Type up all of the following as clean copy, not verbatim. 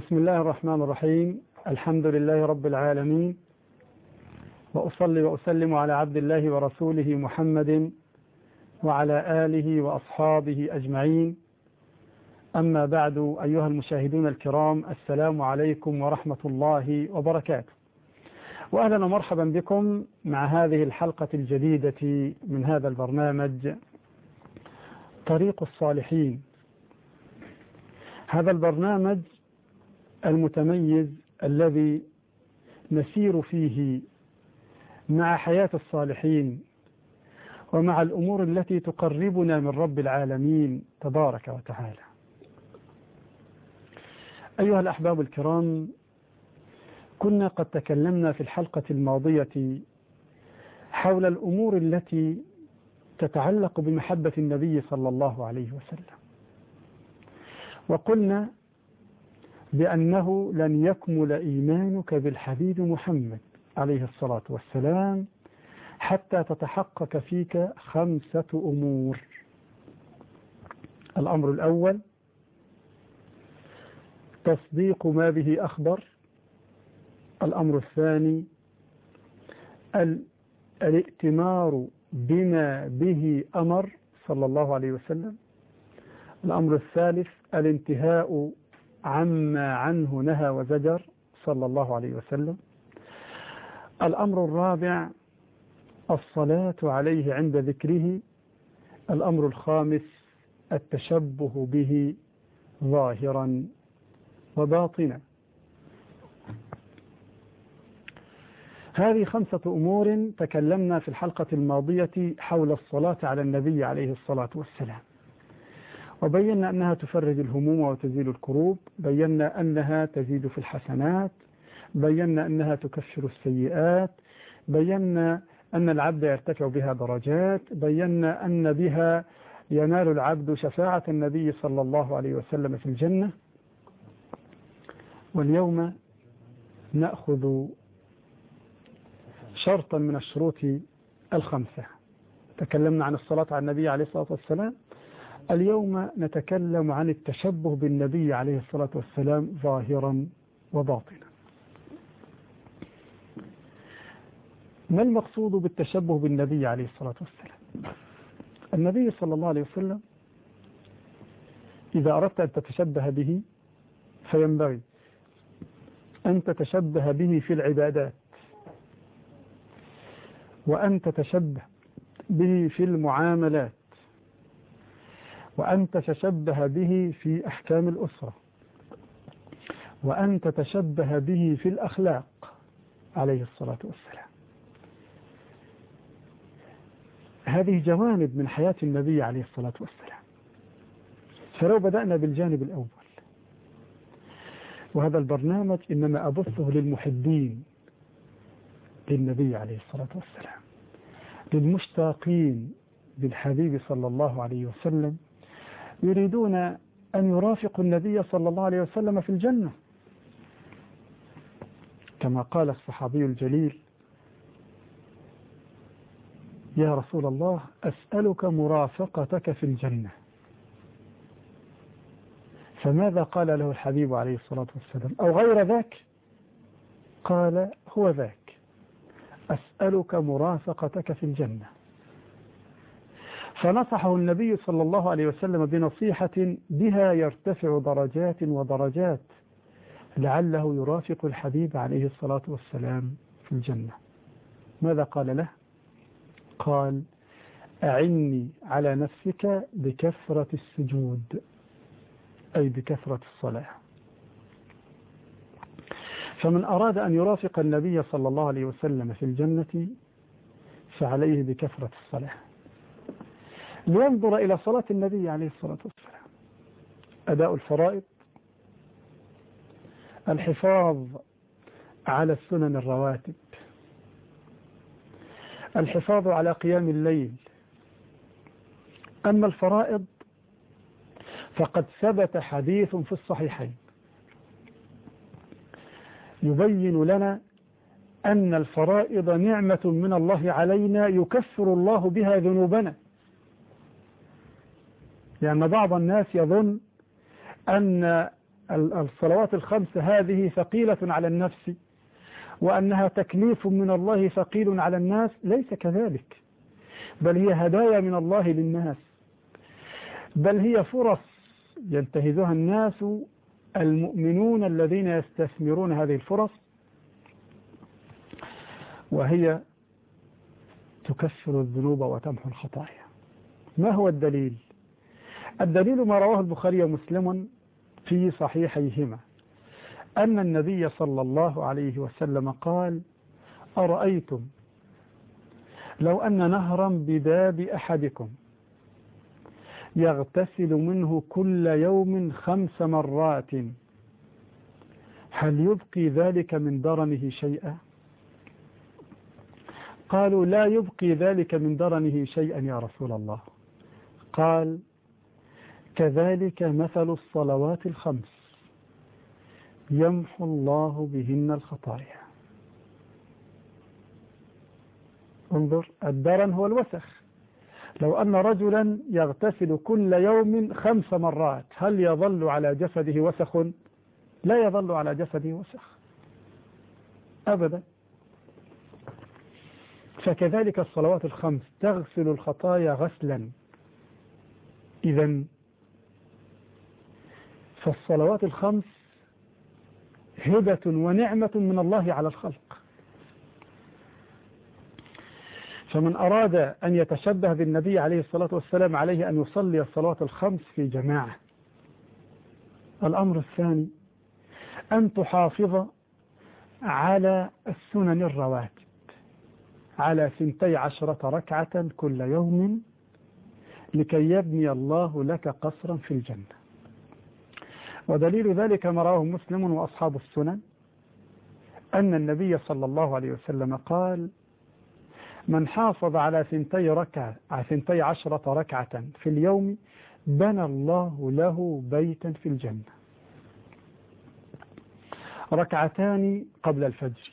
بسم الله الرحمن الرحيم. الحمد لله رب العالمين، وأصلي وأسلم على عبد الله ورسوله محمد وعلى آله وأصحابه أجمعين. أما بعد، أيها المشاهدون الكرام، السلام عليكم ورحمة الله وبركاته، وأهلا ومرحبا بكم مع هذه الحلقة الجديدة من هذا البرنامج طريق الصالحين. هذا البرنامج المتميز الذي نسير فيه مع حياة الصالحين ومع الأمور التي تقربنا من رب العالمين تبارك وتعالى. أيها الأحباب الكرام، كنا قد تكلمنا في الحلقة الماضية حول الأمور التي تتعلق بمحبة النبي صلى الله عليه وسلم، وقلنا بأنه لن يكمل إيمانك بالحبيب محمد عليه الصلاة والسلام حتى تتحقق فيك 5 أمور. الأمر الأول تصديق ما به أخبر. الأمر الثاني الائتمار بما به أمر صلى الله عليه وسلم. الأمر الثالث الانتهاء عما عنه نهى وزجر صلى الله عليه وسلم. الأمر الرابع الصلاة عليه عند ذكره. الأمر الخامس التشبه به ظاهرا وباطنا. هذه 5 أمور تكلمنا في الحلقة الماضية حول الصلاة على النبي عليه الصلاة والسلام، وبينا أنها تفرج الهموم وتزيل الكروب، بينا أنها تزيد في الحسنات، بينا أنها تكفر السيئات، بينا أن العبد يرتفع بها درجات، بينا أن بها ينال العبد شفاعة النبي صلى الله عليه وسلم في الجنة. واليوم نأخذ شرطا من الشروط 5. تكلمنا عن الصلاة على النبي عليه الصلاة والسلام. اليوم نتكلم عن التشبه بالنبي عليه الصلاة والسلام ظاهرا وباطنا. ما المقصود بالتشبه بالنبي عليه الصلاة والسلام؟ النبي صلى الله عليه وسلم إذا أردت أن تتشبه به فينبغي أن تتشبه به في العبادات، وأن تتشبه به في المعاملات، وأن تتشبه به في أحكام الأسرة، وأن تتشبه به في الأخلاق عليه الصلاة والسلام. هذه جوانب من حياة النبي عليه الصلاة والسلام. فلو بدأنا بالجانب الأول، وهذا البرنامج إنما أبثه للمحبين للنبي عليه الصلاة والسلام، للمشتاقين بالحبيب صلى الله عليه وسلم، يريدون أن يرافقوا النبي صلى الله عليه وسلم في الجنة، كما قال الصحابي الجليل: يا رسول الله أسألك مرافقتك في الجنة. فماذا قال له الحبيب عليه الصلاة والسلام؟ أو غير ذاك؟ قال: هو ذاك، أسألك مرافقتك في الجنة. فنصحه النبي صلى الله عليه وسلم بنصيحة بها يرتفع درجات ودرجات، لعله يرافق الحبيب عليه الصلاة والسلام في الجنة. ماذا قال له؟ قال: أعني على نفسك بكثرة السجود، أي بكثرة الصلاة. فمن أراد أن يرافق النبي صلى الله عليه وسلم في الجنة فعليه بكثرة الصلاة، لينظر إلى صلاة النبي عليه الصلاة والسلام: أداء الفرائض، الحفاظ على السنن الرواتب، الحفاظ على قيام الليل. أما الفرائض فقد ثبت حديث في الصحيحين يبين لنا أن الفرائض نعمة من الله علينا يكفر الله بها ذنوبنا. لأن بعض الناس يظن أن الصلوات الخمس هذه ثقيلة على النفس وأنها تكليف من الله ثقيل على الناس، ليس كذلك، بل هي هدايا من الله للناس، بل هي فرص ينتهزها الناس المؤمنون الذين يستثمرون هذه الفرص، وهي تكفر الذنوب وتمحو الخطايا. ما هو الدليل؟ الدليل ما رواه البخاري ومسلم في صحيحيهما أن النبي صلى الله عليه وسلم قال: أرأيتم لو أن نهرا بباب أحدكم يغتسل منه كل يوم 5 مرات هل يبقي ذلك من درنه شيئا؟ قالوا: لا يبقي ذلك من درنه شيئا يا رسول الله. قال: كذلك مثل الصلوات الخمس يمحو الله بهن الخطايا. انظر، الدرن هو الوسخ. لو أن رجلا يغتسل كل يوم 5 مرات هل يظل على جسده وسخ؟ لا يظل على جسده وسخ أبدا. فكذلك الصلوات الخمس تغسل الخطايا غسلا. إذن فالصلوات الخمس هبة ونعمة من الله على الخلق، فمن أراد أن يتشبه بالنبي عليه الصلاة والسلام عليه أن يصلي الصلوات الخمس في جماعة. الأمر الثاني أن تحافظ على السنن الرواتب على 12 ركعة كل يوم لكي يبني الله لك قصرا في الجنة. ودليل ذلك ما رواه مسلم وأصحاب السنن أن النبي صلى الله عليه وسلم قال: من حافظ على 12 ركعة في اليوم بنى الله له بيتا في الجنة، ركعتان قبل الفجر.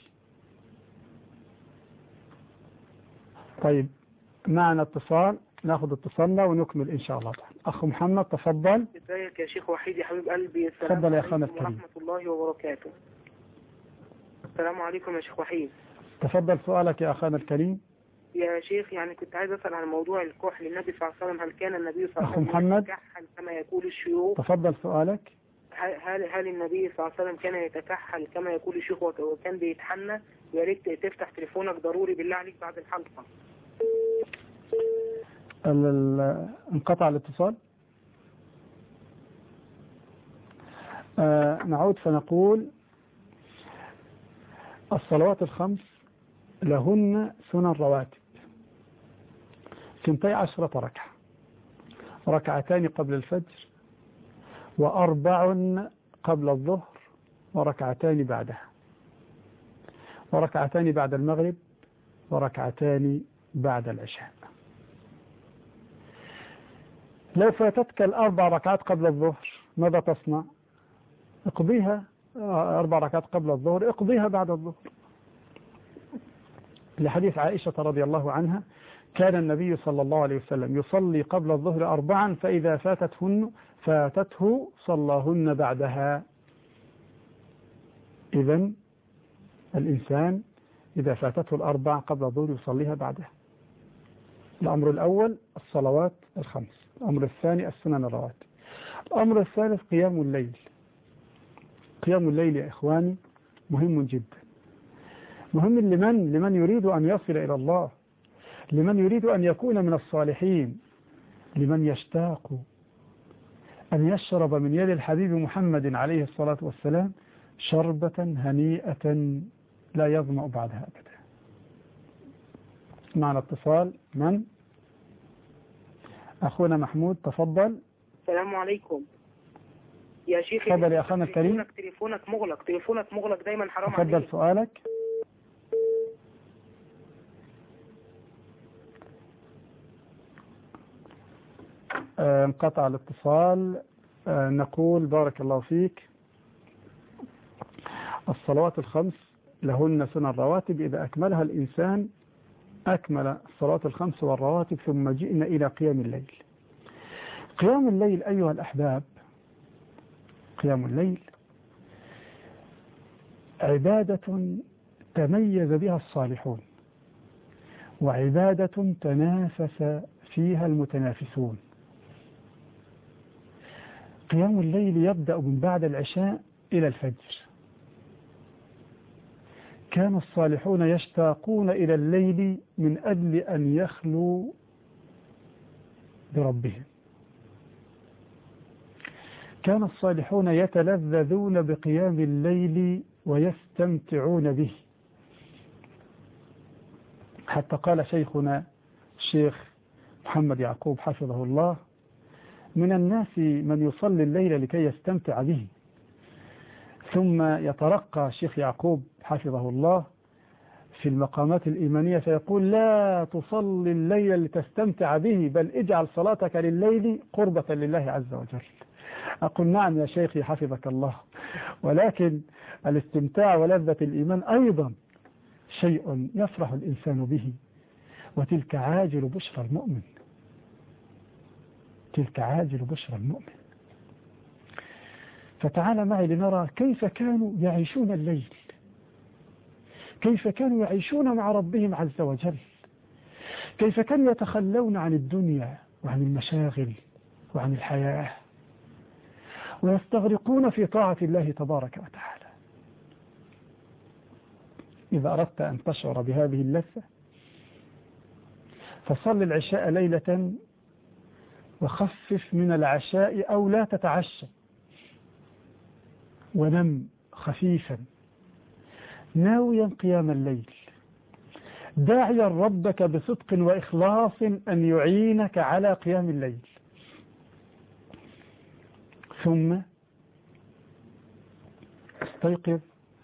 طيب، معنا اتصال، ناخذ اتصالنا ونكمل إن شاء الله تعالى. أخ محمد تفضل. ازيك يا شيخ وحيد يا حبيب قلبي؟ السلام تفضل يا عليكم أخانا الكريم. ورحمة الله وبركاته. السلام عليكم يا شيخ وحيد. تفضل سؤالك يا أخانا الكريم. يا شيخ يعني كنت عايز أسأل عن موضوع الكحل. النبي صلى الله عليه وسلم هل كان النبي صلى الله عليه أخو وسلم محمد يتكحل كما يقول الشيوخ؟ تفضل سؤالك. هل النبي صلى الله عليه وسلم كان يتكحل كما يقول الشيوخ وكان بيتحنى؟ يا ريت تفتح تليفونك ضروري بالله عليك بعد الحلقة. انقطع الاتصال. نعود فنقول: الصلوات الخمس لهن سنن رواتب 12 ركعة، ركعتان قبل الفجر، و4 قبل الظهر، وركعتان بعدها، وركعتان بعد المغرب، وركعتان بعد العشاء. لو فاتتك 4 ركعات قبل الظهر ماذا تصنع؟ اقضيها. 4 ركعات قبل الظهر اقضيها بعد الظهر، لحديث عائشة رضي الله عنها: كان النبي صلى الله عليه وسلم يصلي قبل الظهر 4 فإذا فاتته صلاهن بعدها. إذن الإنسان إذا فاتته 4 قبل الظهر يصليها بعدها. الأمر الأول الصلوات الخمس، الأمر الثاني السنن الرواتب، الأمر الثالث قيام الليل. قيام الليل يا إخواني مهم جدا، مهم لمن يريد أن يصل إلى الله، لمن يريد أن يكون من الصالحين، لمن يشتاق أن يشرب من يد الحبيب محمد عليه الصلاة والسلام شربة هنيئة لا يظمأ بعدها أبدا. معنا اتصال. من؟ أخونا محمود تفضل. السلام عليكم يا شيخ. تفضل يا أخانا الكريم. تليفونك مغلق دايما، حرام عليك. تفضل سؤالك. انقطع الاتصال. نقول: بارك الله فيك. الصلوات الخمس لهن سنن رواتب، إذا أكملها الإنسان أكمل الصلوات الخمس والرواتب. ثم جئنا إلى قيام الليل. قيام الليل أيها الأحباب، قيام الليل عبادة تميز بها الصالحون، وعبادة تنافس فيها المتنافسون. قيام الليل يبدأ من بعد العشاء إلى الفجر. كان الصالحون يشتاقون إلى الليل من أجل أن يخلوا بربهم. كان الصالحون يتلذذون بقيام الليل ويستمتعون به، حتى قال شيخنا الشيخ محمد يعقوب حفظه الله: من الناس من يصلي الليل لكي يستمتع به. ثم يترقى الشيخ يعقوب حفظه الله في المقامات الإيمانية فيقول: لا تصلي الليل لتستمتع به، بل اجعل صلاتك لليل قربة لله عز وجل. أقول: نعم يا شيخي حفظك الله، ولكن الاستمتاع ولذة الإيمان أيضا شيء يفرح الإنسان به، وتلك عاجل بشرى المؤمن، تلك عاجل بشرى المؤمن. فتعال معي لنرى كيف كانوا يعيشون الليل، كيف كانوا يعيشون مع ربهم عز وجل، كيف كانوا يتخلون عن الدنيا وعن المشاغل وعن الحياة، ويستغرقون في طاعة الله تبارك وتعالى. إذا أردت أن تشعر بهذه اللذة فصل العشاء ليلة وخفف من العشاء أو لا تتعشى، ونم خفيفا ناويا قيام الليل، داعيا ربك بصدق وإخلاص أن يعينك على قيام الليل. ثم استيقظ.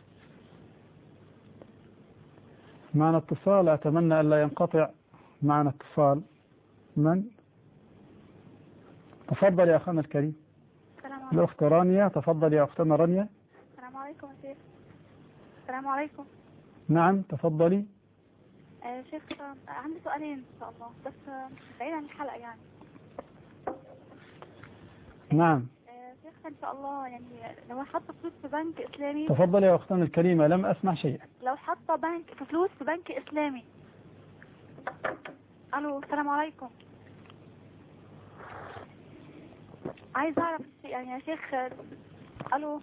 معنا اتصال، أتمنى أن لا ينقطع. معنا اتصال. من؟ تفضل يا أخانا الكريم. الأخت رانيا، تفضل يا أختنا رانيا. السلام عليكم يا شيخ. السلام عليكم. نعم تفضلي. شيخ عندي سؤالين إن شاء الله، بس بعيد عن الحلقة يعني. نعم. شيخ إن شاء الله يعني لو حاطة فلوس في بنك إسلامي. تفضل يا أختنا الكريمة، لم أسمع شيئا. لو حاطة فلوس في بنك إسلامي. ألو السلام عليكم. عايز أعرف يعني يا شيخ. ألو.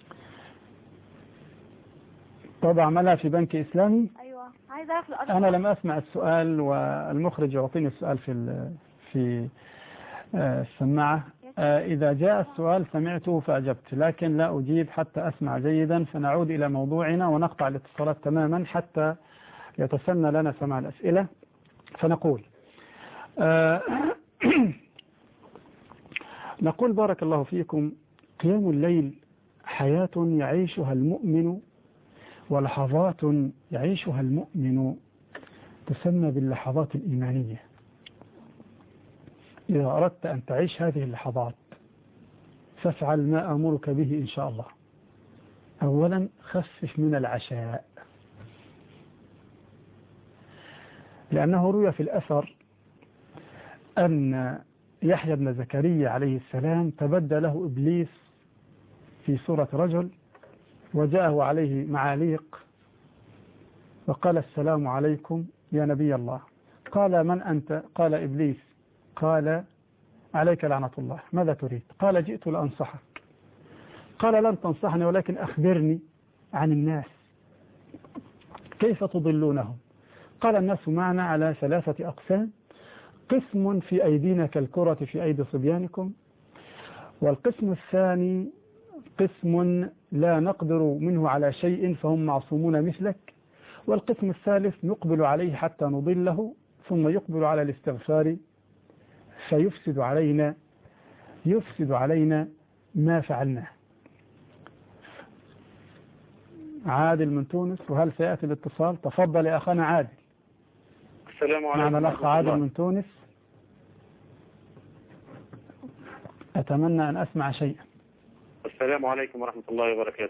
طبعا عملها في بنك إسلامي. أيوة عايز أعرف أنا لم أسمع السؤال، والمخرج يعطيني السؤال في السماعة. إذا جاء السؤال سمعته فأجبت، لكن لا أجيب حتى أسمع جيدا، فنعود إلى موضوعنا ونقطع الاتصالات تماما حتى يتسنى لنا سماع الأسئلة. فنقول نقول بارك الله فيكم: قيام الليل حياة يعيشها المؤمن ولحظات يعيشها المؤمن تسمى باللحظات الإيمانية. إذا أردت أن تعيش هذه اللحظات فافعل ما أمرك به إن شاء الله. أولا خفف من العشاء، لأنه روي في الأثر أن يحيى بن زكريا عليه السلام تبدى له إبليس في صورة رجل، وجاءه عليه معاليق وقال: السلام عليكم يا نبي الله. قال: من أنت؟ قال: إبليس. قال: عليك لعنة الله، ماذا تريد؟ قال: جئت لأنصحك. قال: لن تنصحني، ولكن أخبرني عن الناس، كيف تضلونهم؟ قال: الناس معنا على 3 أقسام: قسم في أيدينا كالكرة في أيدي صبيانكم، والقسم الثاني قسم لا نقدر منه على شيء فهم معصومون مثلك، والقسم الثالث نقبل عليه حتى نضله ثم يقبل على الاستغفار فيفسد علينا ما فعلناه. عادل من تونس، وهل سيأتي الاتصال؟ تفضل يا أخانا عادل. السلام عليكم. معنا الأخ عادل من تونس، أتمنى أن أسمع شيئا. السلام عليكم ورحمة الله وبركاته.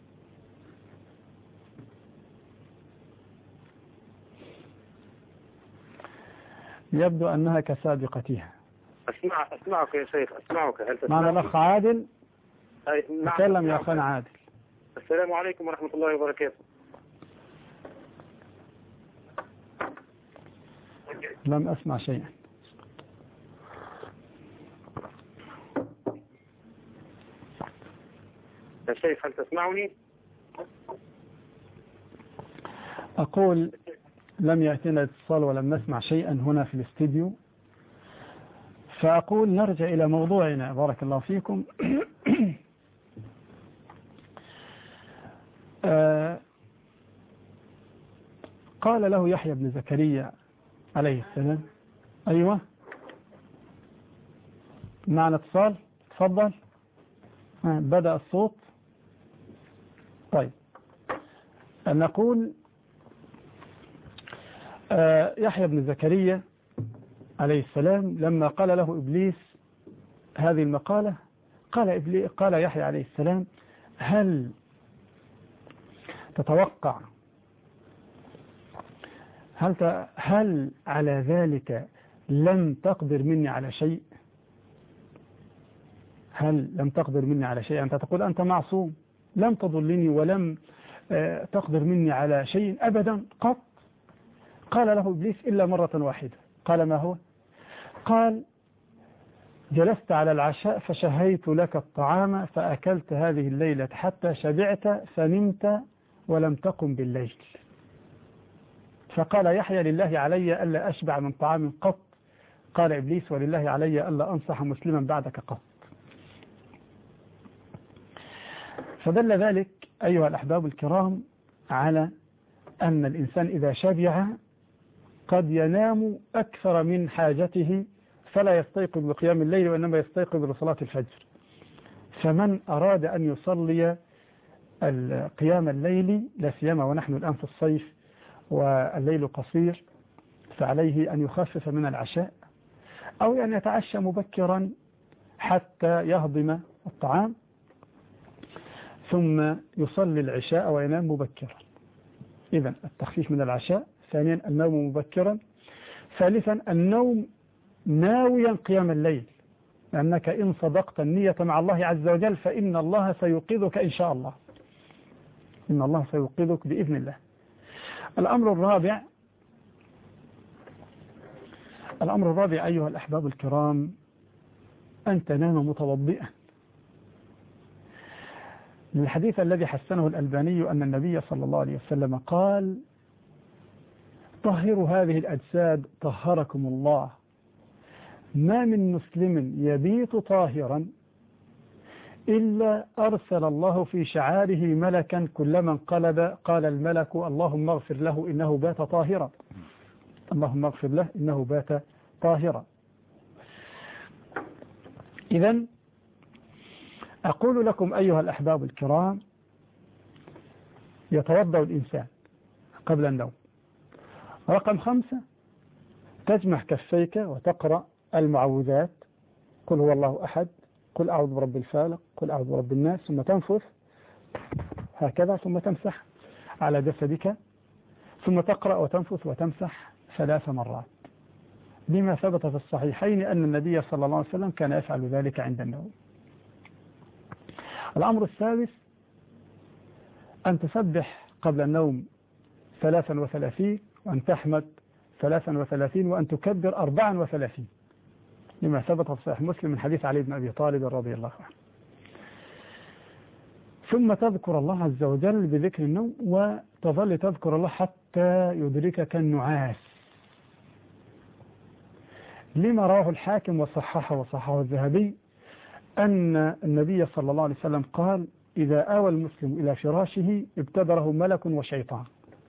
يبدو أنها كسابقتها. أسمعك يا شيخ، أسمعك. هل تسمعني؟ معنا الأخ عادل. نعم. تكلم يا أخونا عادل. السلام عليكم ورحمة الله وبركاته. لم أسمع شيئا. يا شيخ هل تسمعني؟ أقول لم يأتينا اتصال ولم نسمع شيئا هنا في الاستديو، فأقول نرجع إلى موضوعنا بارك الله فيكم. قال له يحيى بن زكريا عليه السلام. أيوة معنا اتصال، تفضل. بدأ الصوت. طيب نقول يحيى بن زكريا عليه السلام لما قال له إبليس هذه المقالة قال يحيى عليه السلام: هل تتوقع هل على ذلك لم تقدر مني على شيء؟ هل لم تقدر مني على شيء؟ أنت تقول أنت معصوم، لم تضلني ولم تقدر مني على شيء أبدا قط. قال له إبليس إلا مرة واحدة. قال: ما هو؟ قال: جلست على العشاء فشهيت لك الطعام فأكلت هذه الليلة حتى شبعت فنمت ولم تقم بالليل. فقال يحيى: لله علي ألا أشبع من طعام قط. قال إبليس: ولله علي ألا أنصح مسلما بعدك قط. فدل ذلك أيها الأحباب الكرام على أن الإنسان إذا شبع قد ينام أكثر من حاجته فلا يستيقظ بقيام الليل وإنما يستيقظ لصلاة الفجر. فمن أراد أن يصلي القيام الليلي لا سيما ونحن الآن في الصيف والليل قصير فعليه أن يخفف من العشاء أو أن يتعشى مبكرا حتى يهضم الطعام ثم يصلي العشاء وينام مبكرا. إذن التخفيف من العشاء. ثانيا النوم مبكرا. ثالثا النوم ناويا قيام الليل، لأنك إن صدقت النية مع الله عز وجل فإن الله سيوقظك إن شاء الله. إن الله سيوقظك بإذن الله. الأمر الرابع أيها الأحباب الكرام أن تنام متوضئا. الحديث الذي حسنه الألباني أن النبي صلى الله عليه وسلم قال: طهروا هذه الأجساد طهركم الله. ما من مسلم يبيت طاهرا إلا أرسل الله في شعاره ملكا كلما انقلب قال الملك: اللهم اغفر له إنه بات طاهرا. اللهم اغفر له إنه بات طاهرا. إذن أقول لكم أيها الأحباب الكرام: يتوضأ الإنسان قبل النوم. رقم 5: تجمع كفيك وتقرأ المعوذات: قل هو الله أحد، قل أعوذ برب الفالق، قل أعوذ برب الناس، ثم تنفث هكذا ثم تمسح على جسدك، ثم تقرأ وتنفث وتمسح 3 مرات، بما ثبت في الصحيحين أن النبي صلى الله عليه وسلم كان يفعل ذلك عند النوم. الأمر السادس: أن تسبح قبل النوم 33 وأن تحمد 33 وأن تكبر 34 لما ثبت في صحيح مسلم من حديث علي بن أبي طالب رضي الله عنه. ثم تذكر الله عز وجل بذكر النوم وتظل تذكر الله حتى يدركك النعاس، لما رواه الحاكم وصححه الذهبي أن النبي صلى الله عليه وسلم قال: إذا آوى المسلم إلى فراشه ابتدره ملك وشيطان.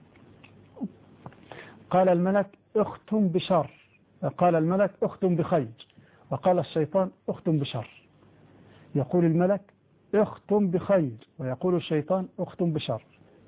قال الملك: اختم بشر، قال الملك: اختم بخير، وقال الشيطان: اختم بشر. يقول الملك: اختم بخير، ويقول الشيطان: اختم بشر.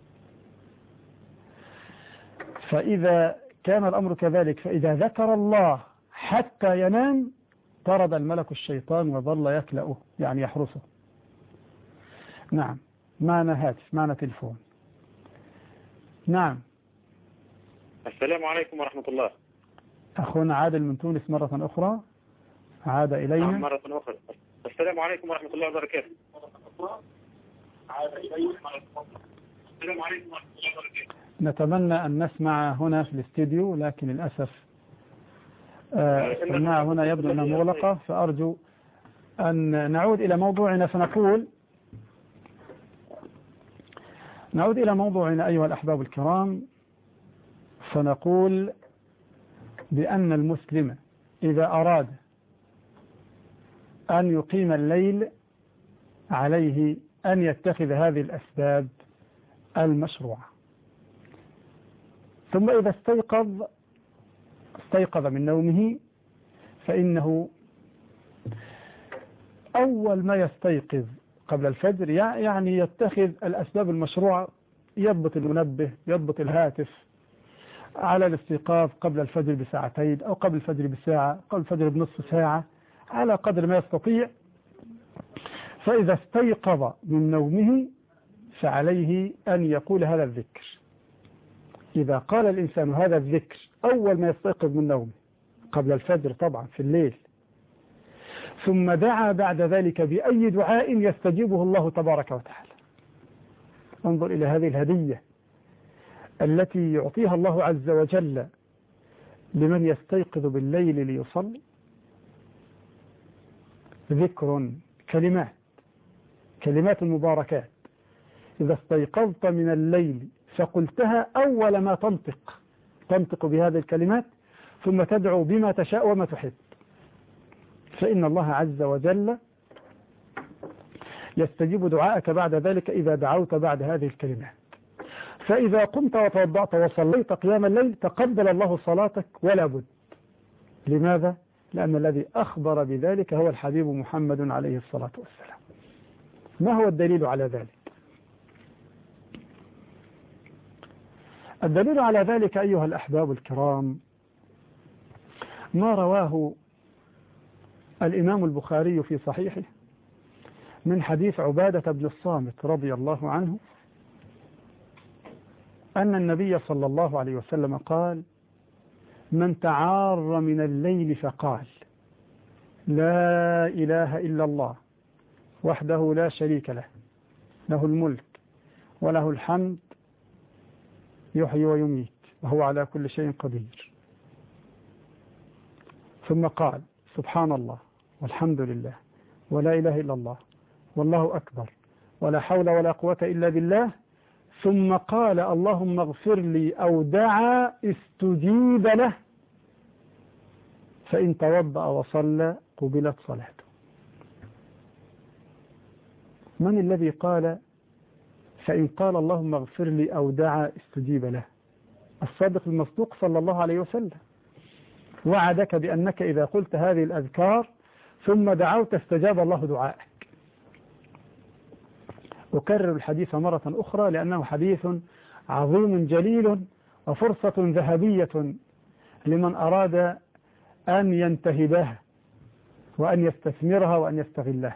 فإذا كان الأمر كذلك فإذا ذكر الله حتى ينام طرد الملك الشيطان وظل يكلأه يعني يحرسه. نعم. معنا هاتف، معنا تلفون. نعم. السلام عليكم ورحمة الله. أخونا عادل من تونس مرة أخرى عاد إلينا. مرة أخرى. السلام عليكم ورحمة الله وبركاته. نتمنى أن نسمع هنا في الاستديو، لكن للأسف السماعة هنا يبدو أنها مغلقة، فأرجو أن نعود إلى موضوعنا. نعود إلى موضوعنا أيها الأحباب الكرام، فنقول بأن المسلم إذا أراد أن يقيم الليل عليه أن يتخذ هذه الأسباب المشروعة. ثم إذا استيقظ من نومه، فإنه أول ما يستيقظ قبل الفجر يعني يتخذ الأسباب المشروعة، يضبط المنبه، يضبط الهاتف على الاستيقاظ قبل الفجر بساعتين أو قبل الفجر بساعة، قبل الفجر بنصف ساعة، على قدر ما يستطيع. فإذا استيقظ من نومه فعليه أن يقول هذا الذكر. إذا قال الإنسان هذا الذكر أول ما يستيقظ من نومه قبل الفجر طبعا في الليل، ثم دعا بعد ذلك بأي دعاء يستجيبه الله تبارك وتعالى. انظر إلى هذه الهدية التي يعطيها الله عز وجل لمن يستيقظ بالليل ليصلي. ذكر، كلمات مباركات. إذا استيقظت من الليل فقلتها أول ما تنطق بهذه الكلمات، ثم تدعو بما تشاء وما تحب، فإن الله عز وجل يستجيب دعاءك بعد ذلك إذا دعوت بعد هذه الكلمات. فإذا قمت وتوضأت وصليت قيام الليل تقبل الله صلاتك ولا بد. لماذا؟ لأن الذي أخبر بذلك هو الحبيب محمد عليه الصلاة والسلام. ما هو الدليل على ذلك؟ الدليل على ذلك أيها الأحباب الكرام ما رواه الإمام البخاري في صحيحه من حديث عبادة بن الصامت رضي الله عنه أن النبي صلى الله عليه وسلم قال: من تعار من الليل فقال لا إله إلا الله وحده لا شريك له، له الملك وله الحمد يحيي ويميت وهو على كل شيء قدير، ثم قال سبحان الله والحمد لله ولا إله إلا الله والله أكبر ولا حول ولا قوة إلا بالله، ثم قال اللهم اغفر لي أو دعا استجيب له، فإن توضأ وصلى قبلت صلاته. من الذي قال فإن قال اللهم اغفر لي أو دعا استجيب له؟ الصادق المصدوق صلى الله عليه وسلم وعدك بأنك إذا قلت هذه الأذكار ثم دعوت استجاب الله دعائك. أكرر الحديث مرة أخرى لأنه حديث عظيم جليل وفرصة ذهبية لمن أراد أن ينتهبها وأن يستثمرها وأن يستغلها.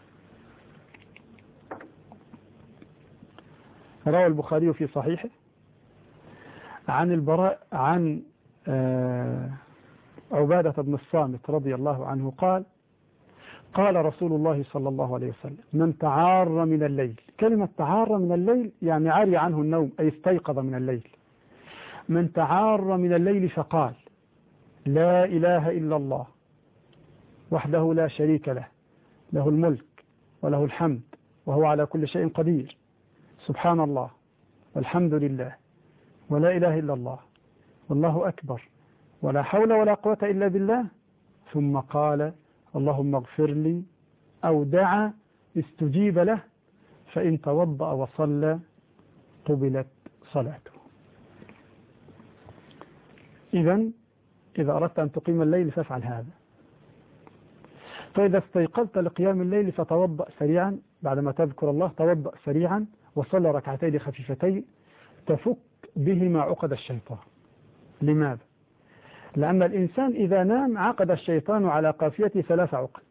روى البخاري في صحيحه عن البراء عن عبادة بن الصامت رضي الله عنه قال: قال رسول الله صلى الله عليه وسلم: من تعار من الليل. كلمة تعار من الليل يعني عري عنه النوم، أي استيقظ من الليل. من تعار من الليل فقال لا إله إلا الله وحده لا شريك له، له الملك وله الحمد وهو على كل شيء قدير، سبحان الله والحمد لله ولا إله إلا الله والله أكبر ولا حول ولا قوة إلا بالله، ثم قال اللهم اغفر لي أو دعا استجيب له، فإن توضأ وصلى قبلت صلاته. إذا أردت أن تقيم الليل فافعل هذا. فإذا استيقظت لقيام الليل فتوضأ سريعا، بعدما تذكر الله توضأ سريعا وصلى ركعتين خفيفتين تفك بهما عقد الشيطان. لماذا؟ لأن الإنسان إذا نام عقد الشيطان على قافيته 3 عقد،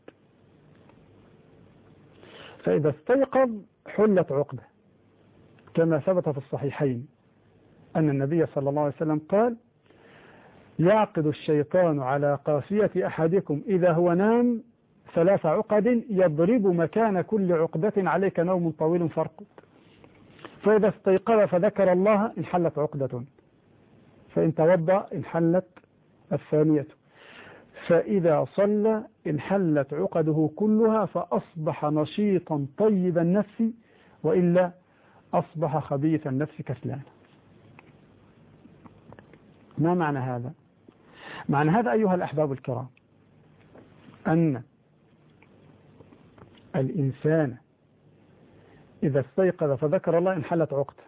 فإذا استيقظ حلت عقده، كما ثبت في الصحيحين أن النبي صلى الله عليه وسلم قال: يعقد الشيطان على قافية أحدكم إذا هو نام 3 عقد يضرب مكان كل عقدة عليك نوم طويل فارقد. فإذا استيقظ فذكر الله انحلت عقدة، فإن توضأ انحلت الثانية، فإذا صلى انحلت عقده كلها فأصبح نشيطا طيب النفس، وإلا أصبح خبيث النفس كسلان. ما معنى هذا؟ معنى هذا أيها الأحباب الكرام أن الإنسان إذا استيقظ فذكر الله انحلت عقده،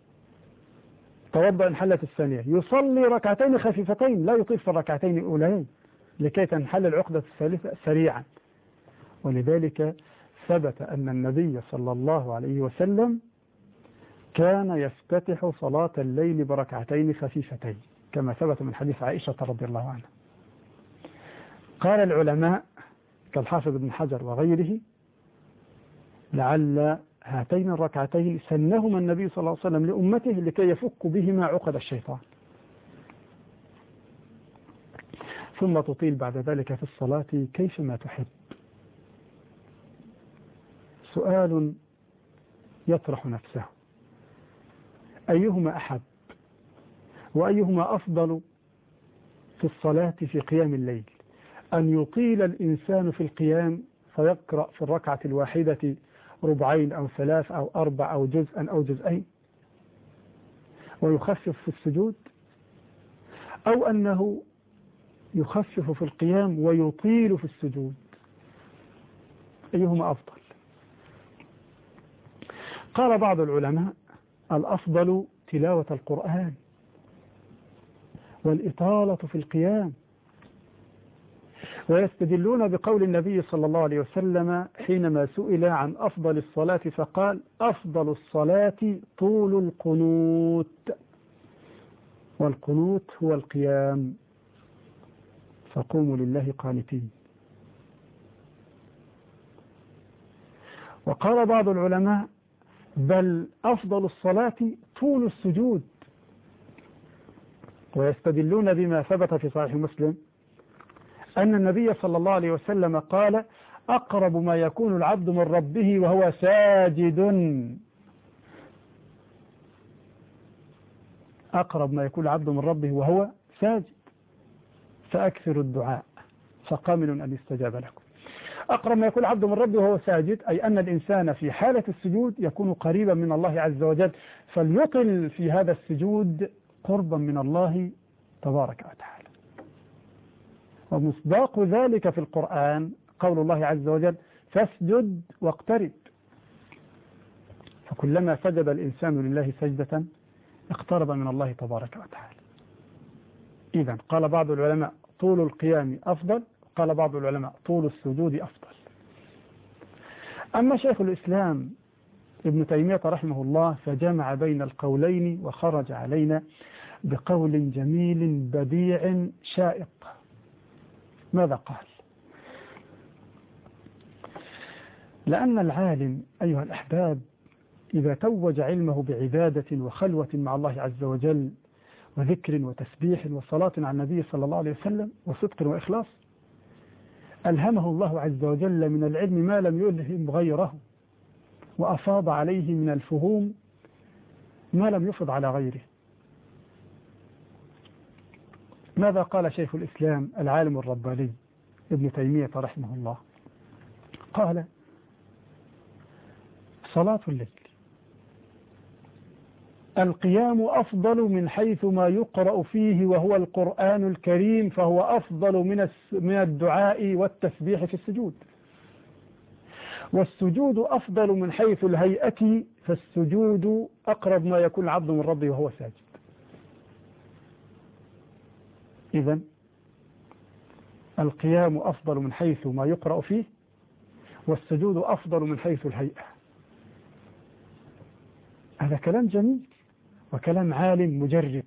توضأ انحلت الثانية، يصلي ركعتين خفيفتين لا يطيل في الركعتين الأولين لكي تنحل العقدة الثالثة سريعا. ولذلك ثبت أن النبي صلى الله عليه وسلم كان يفتتح صلاة الليل بركعتين خفيفتين كما ثبت من حديث عائشة رضي الله عنها. قال العلماء كالحافظ ابن حجر وغيره لعل هاتين الركعتين سنهما النبي صلى الله عليه وسلم لأمته لكي يفك بهما عقد الشيطان، ثم تطيل بعد ذلك في الصلاة كيفما تحب. سؤال يطرح نفسه: أيهما أحب وأيهما أفضل في الصلاة في قيام الليل؟ أن يطيل الإنسان في القيام فيقرأ في الركعة الواحدة ربعين أو 3 أو 4 أو جزءا أو جزئين ويخفف في السجود، أو أنه يخفف في القيام ويطيل في السجود؟ أيهما أفضل؟ قال بعض العلماء الأفضل تلاوة القرآن والإطالة في القيام، ويستدلون بقول النبي صلى الله عليه وسلم حينما سئل عن أفضل الصلاة فقال: أفضل الصلاة طول القنوت، والقنوت هو القيام، فقوموا لله قانتين. وقال بعض العلماء: بل أفضل الصلاة طول السجود، ويستدلون بما ثبت في صحيح مسلم أن النبي صلى الله عليه وسلم قال: أقرب ما يكون العبد من ربه وهو ساجد، أقرب ما يكون العبد من ربه وهو ساجد، فأكثروا الدعاء فقامل أن يستجاب لكم. أقرب ما يكون العبد من ربه وهو ساجد، أي أن الإنسان في حالة السجود يكون قريبا من الله عز وجل، فليطل في هذا السجود قربا من الله تبارك وتعالى. ومصداق ذلك في القرآن قول الله عز وجل: فاسجد واقترب. فكلما سجد الإنسان لله سجدة اقترب من الله تبارك وتعالى. إذن قال بعض العلماء طول القيام أفضل، قال بعض العلماء طول السجود أفضل. أما شيخ الإسلام ابن تيمية رحمه الله فجمع بين القولين وخرج علينا بقول جميل بديع شائق. ماذا قال؟ لأن العالم أيها الأحباب إذا توج علمه بعبادة وخلوة مع الله عز وجل وذكر وتسبيح وصلاة على النبي صلى الله عليه وسلم وصدق وإخلاص، ألهمه الله عز وجل من العلم ما لم يلهم غيره، وأفاض عليه من الفهوم ما لم يفض على غيره. ماذا قال شيخ الإسلام العالم الرباني ابن تيمية رحمه الله؟ قال: صلاة الليل القيام أفضل من حيث ما يقرأ فيه وهو القرآن الكريم، فهو أفضل من الدعاء والتسبيح في السجود. والسجود أفضل من حيث الهيئة، فالسجود أقرب ما يكون العبد من ربه وهو ساجد. إذن القيام أفضل من حيث ما يقرأ فيه، والسجود أفضل من حيث الهيئة. هذا كلام جميل وكلام عالم مجرب.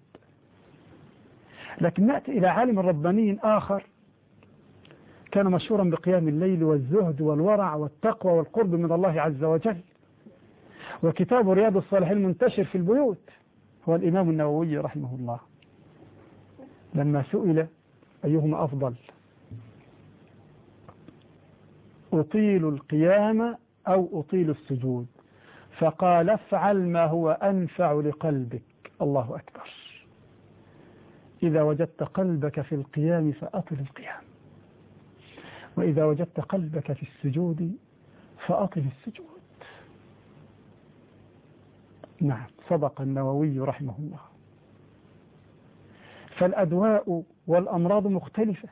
لكن نأتي إلى عالم رباني آخر كان مشهورا بقيام الليل والزهد والورع والتقوى والقرب من الله عز وجل، وكتاب رياض الصالحين منتشر في البيوت، هو الإمام النووي رحمه الله. لما سئل أيهما أفضل أطيل القيام أو أطيل السجود؟ فقال افعل ما هو أنفع لقلبك. الله أكبر. إذا وجدت قلبك في القيام فأطل القيام، وإذا وجدت قلبك في السجود فأطل السجود. نعم، صدق النووي رحمه الله. فالأدواء والأمراض مختلفة،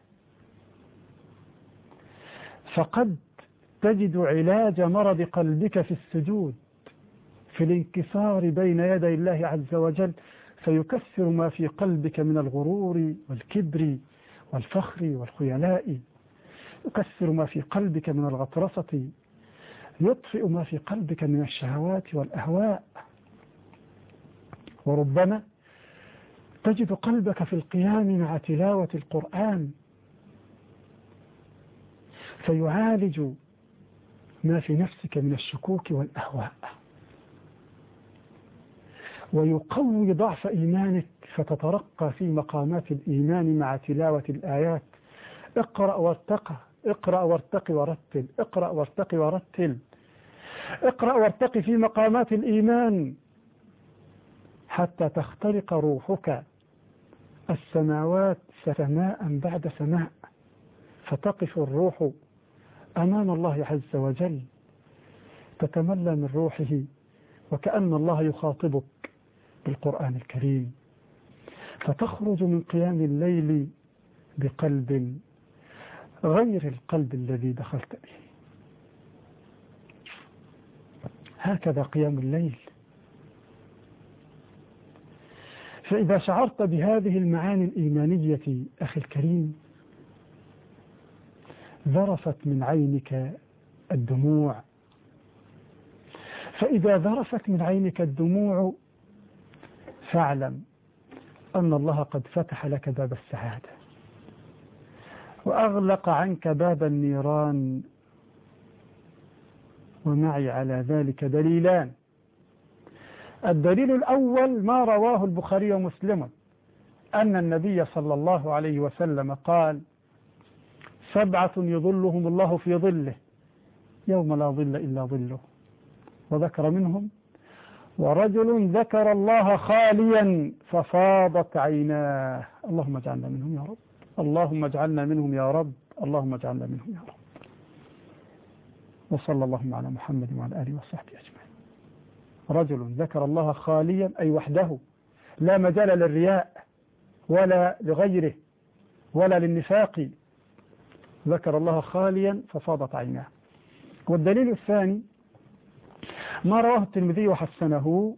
فقد تجد علاج مرض قلبك في السجود، في الانكسار بين يدي الله عز وجل، فيكسر ما في قلبك من الغرور والكبر والفخر والخيلاء، يكسر ما في قلبك من الغطرسة، يطفئ ما في قلبك من الشهوات والأهواء. وربما تجد قلبك في القيام مع تلاوة القرآن فيعالج ما في نفسك من الشكوك والأهواء، ويقوي ضعف إيمانك فتترقى في مقامات الإيمان مع تلاوة الآيات. اقرأ وارتقى، اقرأ وارتقي ورتل، اقرأ وارتقي ورتل، اقرأ وارتقي في مقامات الإيمان حتى تخترق روحك السماوات سماء بعد سماء، فتقف الروح أمام الله عز وجل تتملى من روحه، وكأن الله يخاطبك بالقرآن الكريم، فتخرج من قيام الليل بقلب غير القلب الذي دخلت به. هكذا قيام الليل. فإذا شعرت بهذه المعاني الإيمانية أخي الكريم ذرفت من عينك الدموع، فإذا ذرفت من عينك الدموع فاعلم أن الله قد فتح لك باب السعادة وأغلق عنك باب النيران. ومعي على ذلك دليلان. الدليل الأول ما رواه البخاري ومسلم أن النبي صلى الله عليه وسلم قال: 7 يظلهم الله في ظله يوم لا ظل إلا ظله، وذكر منهم: ورجل ذكر الله خاليا ففاضت عيناه. اللهم اجعلنا منهم يا رب، اللهم اجعلنا منهم يا رب، اللهم اجعلنا منهم يا رب. وصلى اللهم على محمد وعلى آله وصحبه أجمعين. رجل ذكر الله خاليا أي وحده، لا مجال للرياء ولا لغيره ولا للنفاق، ذكر الله خاليا ففاضت عيناه. والدليل الثاني ما رواه الترمذي وحسنه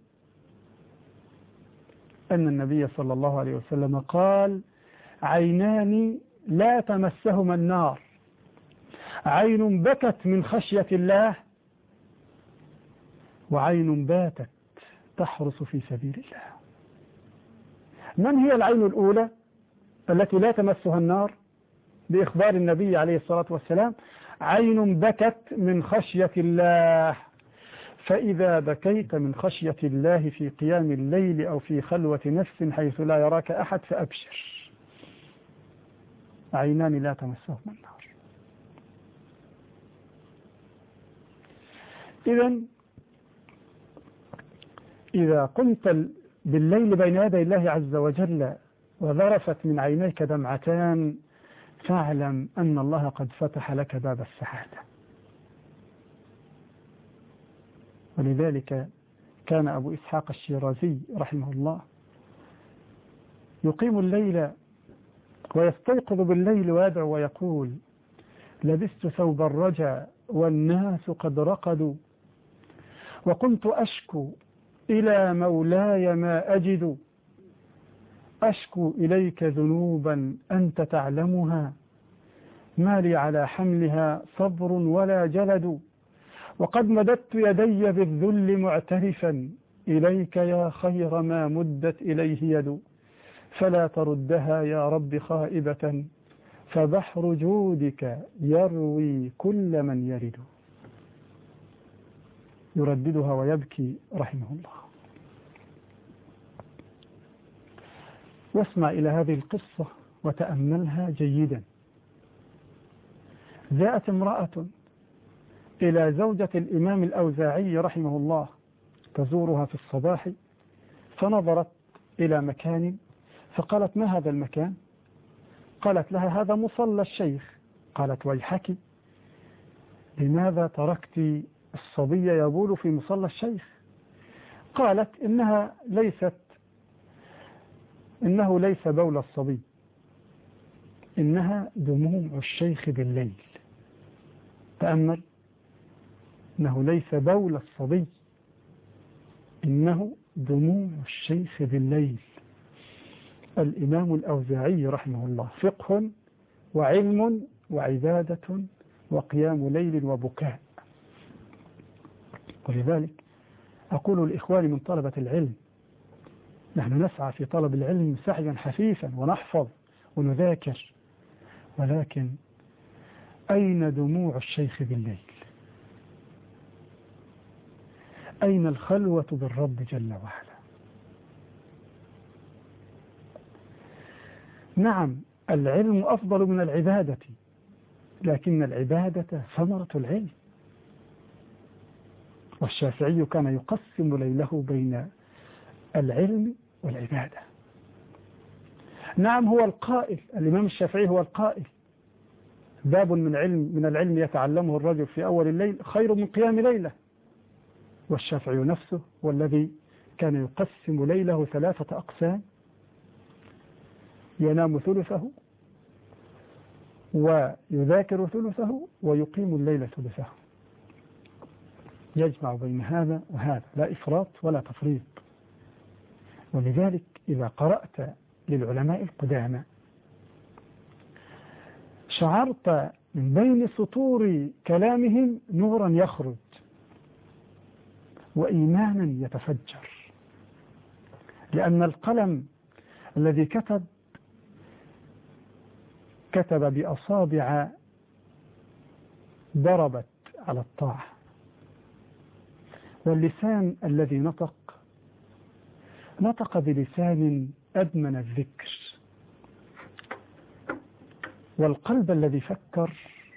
أن النبي صلى الله عليه وسلم قال: عينان لا تمسهما النار، عين بكت من خشية الله، وعين باتت تحرس في سبيل الله. من هي العين الأولى التي لا تمسها النار بإخبار النبي عليه الصلاة والسلام؟ عين بكت من خشية الله. فإذا بكيت من خشية الله في قيام الليل أو في خلوة نفس حيث لا يراك أحد فأبشر، عينان لا تمسهما النار. إذا قمت بالليل بين يدي الله عز وجل وذرفت من عينيك دمعتان فاعلم أن الله قد فتح لك باب السعادة. ولذلك كان أبو إسحاق الشيرازي رحمه الله يقيم الليل ويستيقظ بالليل ويدعو ويقول: لبست ثوب الرجا والناس قد رقدوا، وكنت أشكو إلى مولاي ما أجد، أشكو إليك ذنوبا أنت تعلمها، ما لي على حملها صبر ولا جلد، وقد مددت يدي بالذل معترفا إليك يا خير ما مدت إليه يد، فلا تردها يا رب خائبة، فبحر جودك يروي كل من يرد. يرددها ويبكي رحمه الله. واسمع إلى هذه القصة وتأملها جيدا. جاءت امرأة إلى زوجة الإمام الأوزاعي رحمه الله تزورها في الصباح، فنظرت إلى مكان فقالت: ما هذا المكان؟ قالت لها: هذا مصلى الشيخ. قالت: ويحك، لماذا تركت الصبي يبول في مصلى الشيخ؟ قالت: إنه ليس بول الصبي، إنها دموع الشيخ بالليل. تأمل، إنه ليس بول الصبي، إنه دموع الشيخ بالليل. الإمام الأوزاعي رحمه الله، فقه وعلم وعبادة وقيام ليل وبكاء. ولذلك أقول لإخواني من طلبة العلم: نحن نسعى في طلب العلم سعيا حثيثا ونحفظ ونذاكر، ولكن أين دموع الشيخ بالليل؟ أين الخلوة بالرب جل وعلا؟ نعم، العلم أفضل من العبادة، لكن العبادة ثمرة العلم. والشافعي كان يقسم ليله بين العلم والعبادة. نعم، هو القائل، الإمام الشافعي هو القائل: باب من العلم يتعلمه الرجل في أول الليل خير من قيام ليلة. والشافعي نفسه والذي كان يقسم ليله 3 أقسام: ينام ثلثه، ويذاكر ثلثه، ويقيم الليل ثلثه. يجمع بين هذا وهذا، لا إفراط ولا تفريط. ولذلك إذا قرأت للعلماء القدامى شعرت من بين سطور كلامهم نورا يخرج وإيمانا يتفجر، لأن القلم الذي كتب بأصابع ضربت على الطاعة، واللسان الذي نطق بلسان أدمن الذكر، والقلب الذي فكر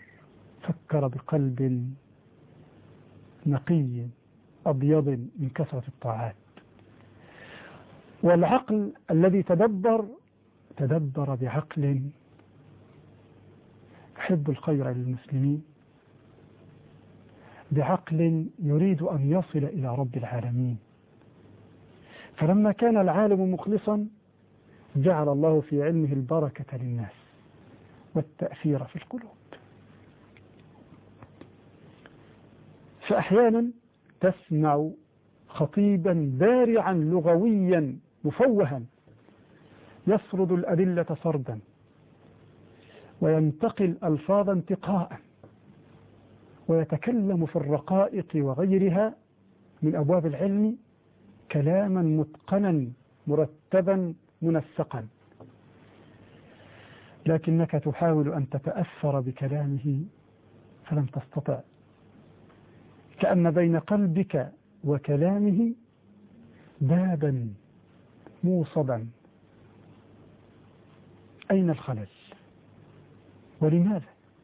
بقلب نقي أبيض من كثرة الطاعات، والعقل الذي تدبر بعقل يحب الخير للمسلمين، بعقل يريد أن يصل إلى رب العالمين. فلما كان العالم مخلصا جعل الله في علمه البركة للناس والتأثير في القلوب. فأحيانا تسمع خطيبا بارعا لغويا مفوها يسرد الأدلة سردا وينتقل ألفاظا انتقاء ويتكلم في الرقائق وغيرها من أبواب العلم كلاما متقنا مرتبا منسقا، لكنك تحاول أن تتأثر بكلامه فلم تستطع، كأن بين قلبك وكلامه بابا موصدا. أين الخلل؟ ولماذا؟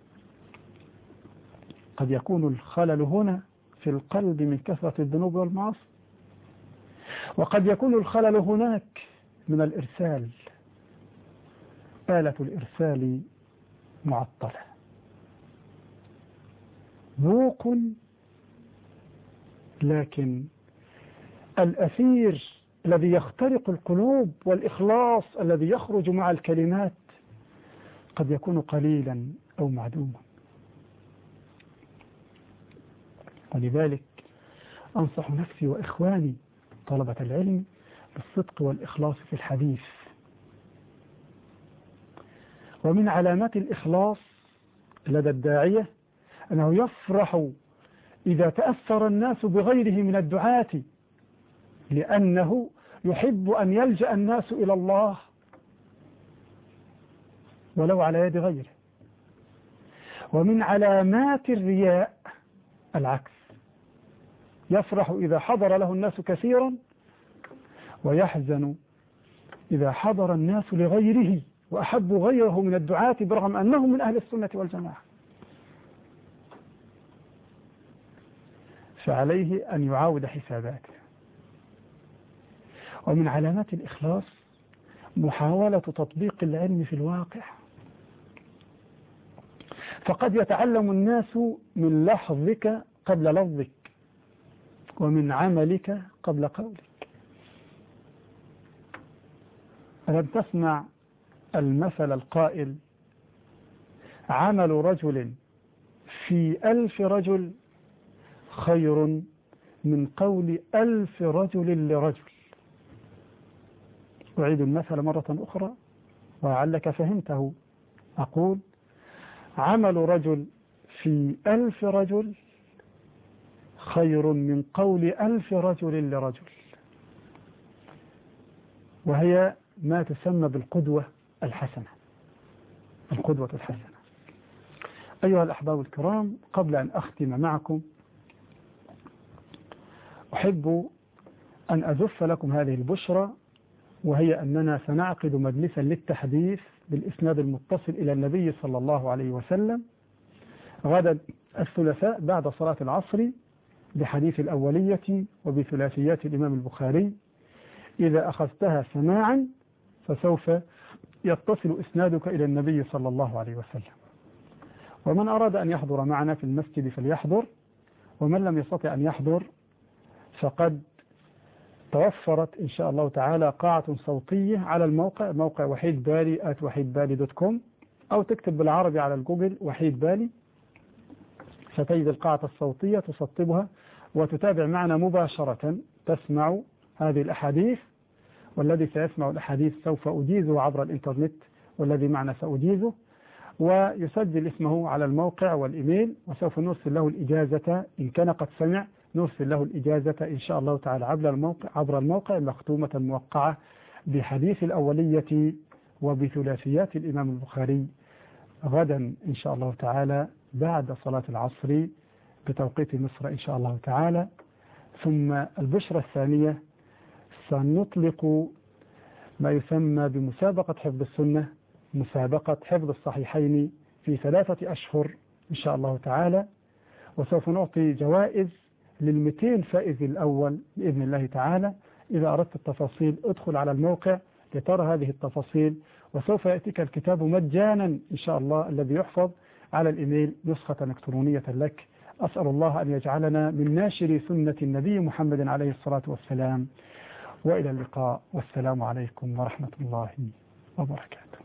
قد يكون الخلل هنا في القلب من كثرة الذنوب والمعاصي، وقد يكون الخلل هناك من الإرسال، آلة الإرسال معطلة. ذوق، لكن الأثير الذي يخترق القلوب والإخلاص الذي يخرج مع الكلمات قد يكون قليلا أو معدوما. ولذلك أنصح نفسي وإخواني طلبة العلم بالصدق والإخلاص في الحديث. ومن علامات الإخلاص لدى الداعية أنه يفرح إذا تأثر الناس بغيره من الدعاة، لأنه يحب أن يلجأ الناس إلى الله ولو على يد غيره. ومن علامات الرياء العكس، يفرح إذا حضر له الناس كثيرا ويحزن إذا حضر الناس لغيره وأحبوا غيره من الدعاة برغم أنهم من أهل السنة والجماعة. فعليه أن يعاود حساباته. ومن علامات الإخلاص محاولة تطبيق العلم في الواقع، فقد يتعلم الناس من لحظك قبل لفظك، ومن عملك قبل قولك. ألم تسمع المثل القائل: عمل رجل في 1000 رجل خير من قول 1000 رجل لرجل. أعيد المثل مرة أخرى ولعلك فهمته. أقول: عمل رجل في 1000 رجل خير من قول 1000 رجل لرجل، وهي ما تسمى بالقدوة الحسنة. القدوة الحسنة. أيها الأحباب الكرام، قبل أن أختم معكم أحب أن أزف لكم هذه البشرى، وهي أننا سنعقد مجلسا للتحديث بالإسناد المتصل إلى النبي صلى الله عليه وسلم غدا الثلاثاء بعد صلاة العصر بحديث الأولية وبثلاثيات الإمام البخاري. إذا أخذتها سماعا فسوف يتصل إسنادك إلى النبي صلى الله عليه وسلم. ومن أراد أن يحضر معنا في المسجد فليحضر، ومن لم يستطع أن يحضر فقد توفرت إن شاء الله تعالى قاعة صوتية على الموقع، موقع وحيد بالي @وحيدبالي.com، أو تكتب بالعربي على الجوجل وحيد بالي، ستجد القاعة الصوتية تسطبها وتتابع معنا مباشرة، تسمع هذه الأحاديث. والذي سيسمع الأحاديث سوف أجيزه عبر الإنترنت، والذي معنا سأجيزه، ويسجل اسمه على الموقع والإيميل، وسوف نرسل له الإجازة إن كان قد سمع. نرسل له الإجازة إن شاء الله تعالى عبر الموقع مختومة موقعة بحديث الأولية وبثلاثيات الإمام البخاري غدا إن شاء الله تعالى بعد صلاة العصر بتوقيت مصر إن شاء الله تعالى. ثم البشرى الثانية، سنطلق ما يسمى بمسابقة حفظ السنة، مسابقة حفظ الصحيحين في 3 أشهر إن شاء الله تعالى، وسوف نعطي جوائز لل200 فائز الأول بإذن الله تعالى. إذا أردت التفاصيل ادخل على الموقع لترى هذه التفاصيل، وسوف يأتيك الكتاب مجانا إن شاء الله الذي يحفظ على الإيميل نسخة إلكترونية لك. أسأل الله أن يجعلنا من ناشر سنة النبي محمد عليه الصلاة والسلام، وإلى اللقاء، والسلام عليكم ورحمة الله وبركاته.